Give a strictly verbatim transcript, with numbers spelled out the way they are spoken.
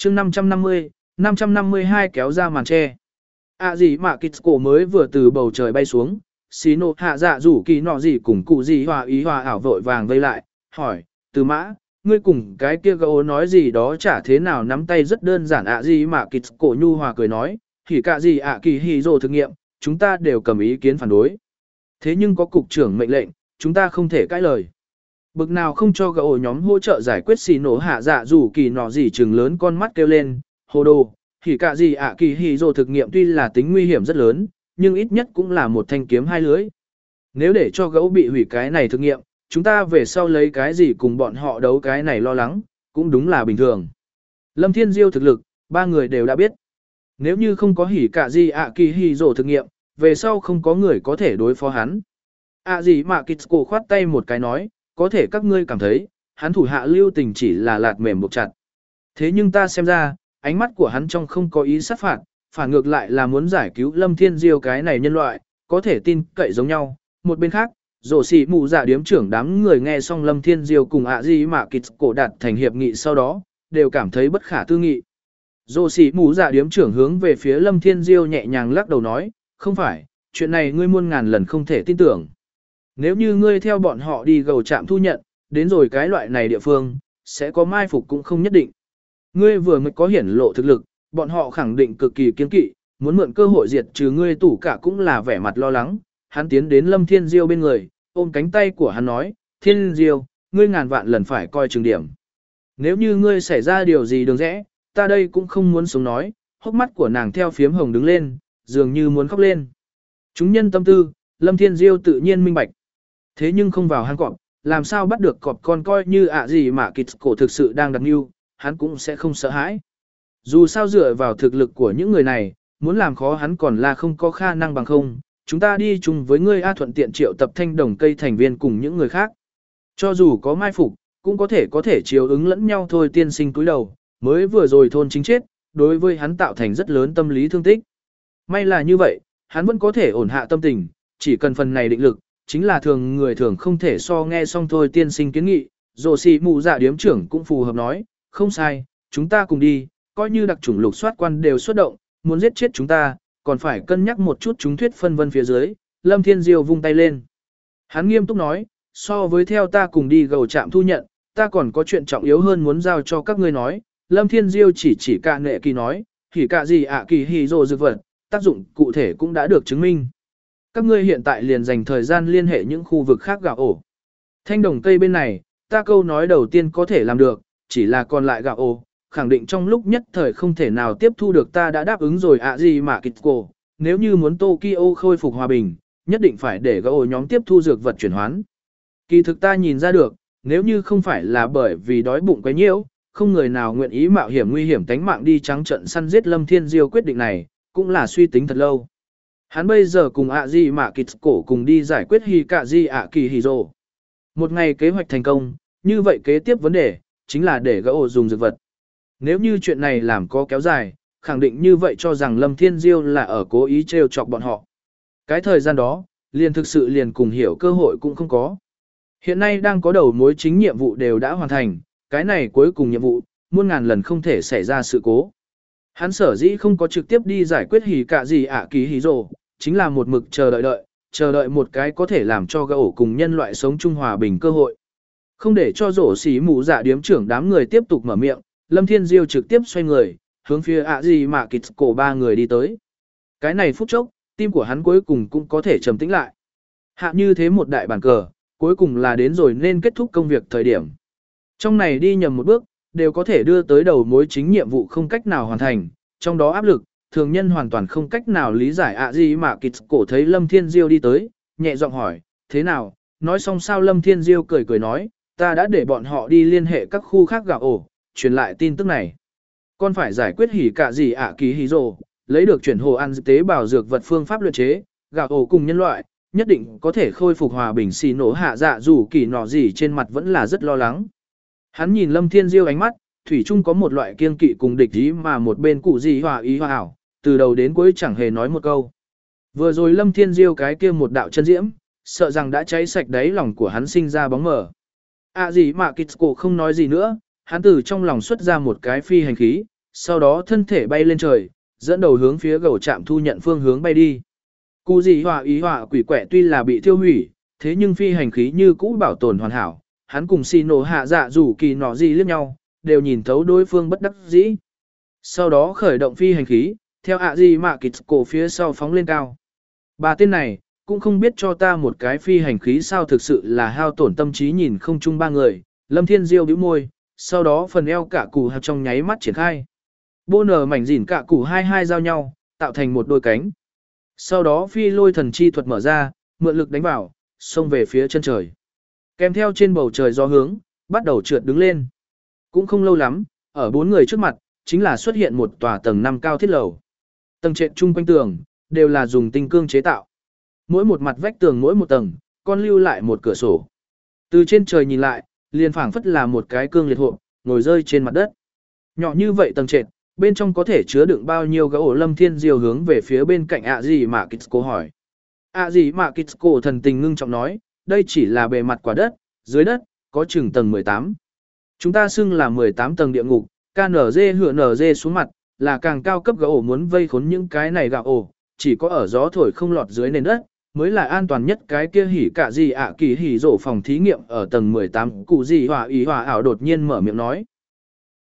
chương năm trăm năm mươi, năm trăm năm mươi hai kéo ra màn che. À gì mà Kitsko mới vừa từ bầu trời bay xuống, xí nộ hạ dạ rủ kỳ nọ gì cùng cụ gì hòa ý hòa ảo vội vàng vây lại, hỏi, từ mã, ngươi cùng cái kia gấu nói gì đó chả thế nào nắm tay rất đơn giản ạ gì mà Kitsko nhu hòa cười nói, thì cả gì ạ kỳ hì rồ thực nghiệm, chúng ta đều cầm ý kiến phản đối. Thế nhưng có cục trưởng mệnh lệnh, chúng ta không thể cãi lời. Bực nào không cho gấu nhóm hỗ trợ giải quyết xì nổ hạ dạ rủ kỳ nọ gì trừng lớn con mắt kêu lên, hồ đồ, thì cả gì ạ kỳ hì rồ thực nghiệm tuy là tính nguy hiểm rất lớn, nhưng ít nhất cũng là một thanh kiếm hai lưới. Nếu để cho gấu bị hủy cái này thực nghiệm, chúng ta về sau lấy cái gì cùng bọn họ đấu cái này lo lắng, cũng đúng là bình thường. Lâm Thiên Diêu thực lực, ba người đều đã biết. Nếu như không có hỉ cả gì ạ kỳ hì rồ thực nghiệm, về sau không có người có thể đối phó hắn. À gì mà Kitsko khoát tay một cái nói, có thể các ngươi cảm thấy, hắn thủ hạ lưu tình chỉ là lạt mềm buộc chặt. Thế nhưng ta xem ra, ánh mắt của hắn trong không có ý sát phạt, phản ngược lại là muốn giải cứu Lâm Thiên Diêu cái này nhân loại, có thể tin cậy giống nhau. Một bên khác, rổ xì mù giả điếm trưởng đám người nghe xong Lâm Thiên Diêu cùng ạ gì mà Kitsko đạt thành hiệp nghị sau đó, đều cảm thấy bất khả tư nghị. Rổ xì mù giả điếm trưởng hướng về phía Lâm Thiên Diêu nhẹ nhàng lắc đầu nói, không phải, chuyện này ngươi muôn ngàn lần không thể tin tưởng. Nếu như ngươi theo bọn họ đi gầu trạm thu nhận, đến rồi cái loại này địa phương, sẽ có mai phục cũng không nhất định. Ngươi vừa mới có hiển lộ thực lực, bọn họ khẳng định cực kỳ kiên kỵ, muốn mượn cơ hội diệt trừ ngươi tủ cả cũng là vẻ mặt lo lắng. Hắn tiến đến Lâm Thiên Diêu bên người, ôm cánh tay của hắn nói, Thiên Diêu, ngươi ngàn vạn lần phải coi chừng điểm. Nếu như ngươi xảy ra điều gì đường rẽ, ta đây cũng không muốn sống nói, hốc mắt của nàng theo phiếm hồng đứng lên, dường như muốn khóc lên. Chúng nhân tâm tư, Lâm Thiên Diêu tự nhiên minh bạch. Thế nhưng không vào hang cọp, làm sao bắt được cọp con coi như ạ gì mà Kitsko thực sự đang đặt mưu, hắn cũng sẽ không sợ hãi. Dù sao dựa vào thực lực của những người này, muốn làm khó hắn còn là không có khả năng bằng không, chúng ta đi chung với ngươi A thuận tiện triệu tập thanh đồng cây thành viên cùng những người khác. Cho dù có mai phục, cũng có thể có thể chiếu ứng lẫn nhau thôi tiên sinh túi đầu, mới vừa rồi thôn chính chết, đối với hắn tạo thành rất lớn tâm lý thương tích. May là như vậy, hắn vẫn có thể ổn hạ tâm tình, chỉ cần phần này định lực, chính là thường người thường không thể so nghe xong thôi tiên sinh kiến nghị, rồ xì mù dạ điếm trưởng cũng phù hợp nói, không sai, chúng ta cùng đi, coi như đặc chủng lục soát quan đều xuất động, muốn giết chết chúng ta, còn phải cân nhắc một chút chúng thuyết phân vân phía dưới, Lâm Thiên Diêu vung tay lên. Hắn nghiêm túc nói, so với theo ta cùng đi gầu trạm thu nhận, ta còn có chuyện trọng yếu hơn muốn giao cho các ngươi nói, Lâm Thiên Diêu chỉ chỉ cả nệ kỳ nói, thì cả gì ạ kỳ hì rồ dược vật, tác dụng cụ thể cũng đã được chứng minh. Các ngươi hiện tại liền dành thời gian liên hệ những khu vực khác gạo ổ. Thanh đồng cây bên này, ta câu nói đầu tiên có thể làm được, chỉ là còn lại gạo ổ, khẳng định trong lúc nhất thời không thể nào tiếp thu được ta đã đáp ứng rồi ạ gì mà Kitsko, nếu như muốn Tokyo khôi phục hòa bình, nhất định phải để gạo ổ nhóm tiếp thu dược vật chuyển hoán. Kỳ thực ta nhìn ra được, nếu như không phải là bởi vì đói bụng quấy nhiễu, không người nào nguyện ý mạo hiểm nguy hiểm tánh mạng đi trắng trận săn giết Lâm Thiên Diêu quyết định này, cũng là suy tính thật lâu. Hắn bây giờ cùng ạ gì mà Kitsko cùng đi giải quyết hì cả gì ạ kỳ hì rồ. Một ngày kế hoạch thành công, như vậy kế tiếp vấn đề, chính là để gỗ dùng dược vật. Nếu như chuyện này làm có kéo dài, khẳng định như vậy cho rằng Lâm Thiên Diêu là ở cố ý trêu chọc bọn họ. Cái thời gian đó, liền thực sự liền cùng hiểu cơ hội cũng không có. Hiện nay đang có đầu mối chính nhiệm vụ đều đã hoàn thành, cái này cuối cùng nhiệm vụ, muôn ngàn lần không thể xảy ra sự cố. Hắn sở dĩ không có trực tiếp đi giải quyết hỉ cả gì ạ kỳ hỉ rồ, chính là một mực chờ đợi đợi, chờ đợi một cái có thể làm cho gã ổ cùng nhân loại sống chung hòa bình cơ hội. Không để cho rổ xỉ mù dạ điếm trưởng đám người tiếp tục mở miệng, Lâm Thiên Diêu trực tiếp xoay người, hướng phía ạ gì mà Kitsko ba người đi tới. Cái này phút chốc, tim của hắn cuối cùng cũng có thể trầm tĩnh lại. Hạ như thế một đại bàn cờ, cuối cùng là đến rồi nên kết thúc công việc thời điểm. Trong này đi nhầm một bước, đều có thể đưa tới đầu mối chính nhiệm vụ không cách nào hoàn thành, trong đó áp lực, thường nhân hoàn toàn không cách nào lý giải ạ gì mà Kitsko thấy Lâm Thiên Diêu đi tới, nhẹ giọng hỏi, thế nào, nói xong sao Lâm Thiên Diêu cười cười nói, ta đã để bọn họ đi liên hệ các khu khác gạo ổ, truyền lại tin tức này. Con phải giải quyết hỉ cả gì ạ kỳ hỉ rồ, lấy được chuyển hồ ăn tế bào dược vật phương pháp luyện chế, gạo ổ cùng nhân loại, nhất định có thể khôi phục hòa bình xì nổ hạ dạ dù kỳ nọ gì trên mặt vẫn là rất lo lắng. Hắn nhìn Lâm Thiên Diêu ánh mắt, thủy chung có một loại kiên kỵ cùng địch ý mà một bên cụ gì hòa ý hòa ảo, từ đầu đến cuối chẳng hề nói một câu. Vừa rồi Lâm Thiên Diêu cái kia một đạo chân diễm, sợ rằng đã cháy sạch đáy lòng của hắn sinh ra bóng mờ. À gì mà Kitsko không nói gì nữa, hắn từ trong lòng xuất ra một cái phi hành khí, sau đó thân thể bay lên trời, dẫn đầu hướng phía gầu trạm thu nhận phương hướng bay đi. Cụ gì họa ý họa quỷ quẻ tuy là bị tiêu hủy, thế nhưng phi hành khí như cũ bảo tồn hoàn hảo, hắn cùng xì nổ hạ dạ rủ kỳ nọ gì liếc nhau, đều nhìn thấu đối phương bất đắc dĩ. Sau đó khởi động phi hành khí, theo ạ gì mà kịch cổ phía sau phóng lên cao. Bà tên này, cũng không biết cho ta một cái phi hành khí sao, thực sự là hao tổn tâm trí nhìn không chung ba người. Lâm Thiên Diêu bĩu môi, sau đó phần eo cả củ hạt trong nháy mắt triển khai. Bô nở mảnh dỉn cả củ hai hai giao nhau, tạo thành một đôi cánh. Sau đó phi lôi thần chi thuật mở ra, mượn lực đánh vào, xông về phía chân trời. Kèm theo trên bầu trời gió hướng, bắt đầu trượt đứng lên. Cũng không lâu lắm, ở bốn người trước mặt, chính là xuất hiện một tòa tầng năm cao thiết lầu. Tầng trệt chung quanh tường, đều là dùng tinh cương chế tạo. Mỗi một mặt vách tường mỗi một tầng, còn lưu lại một cửa sổ. Từ trên trời nhìn lại, liền phảng phất là một cái cương liệt hộp, ngồi rơi trên mặt đất. Nhỏ như vậy tầng trệt, bên trong có thể chứa đựng bao nhiêu gỗ. Lâm Thiên Diêu hướng về phía bên cạnh ạ gì mà Kitsko hỏi. ạ gì mà Kitsko thần tình ngưng trọng nói, đây chỉ là bề mặt quả đất, dưới đất, có chừng tầng mười tám. Chúng ta xưng là mười tám tầng địa ngục, ca en giê hựa en giê xuống mặt, là càng cao cấp gỗ muốn vây khốn những cái này gạo ổ, chỉ có ở gió thổi không lọt dưới nền đất, mới là an toàn nhất. Cái kia hỉ cả gì ạ kỳ hỉ rổ phòng thí nghiệm ở tầng mười tám, cụ gì hỏa ý hỏa ảo đột nhiên mở miệng nói.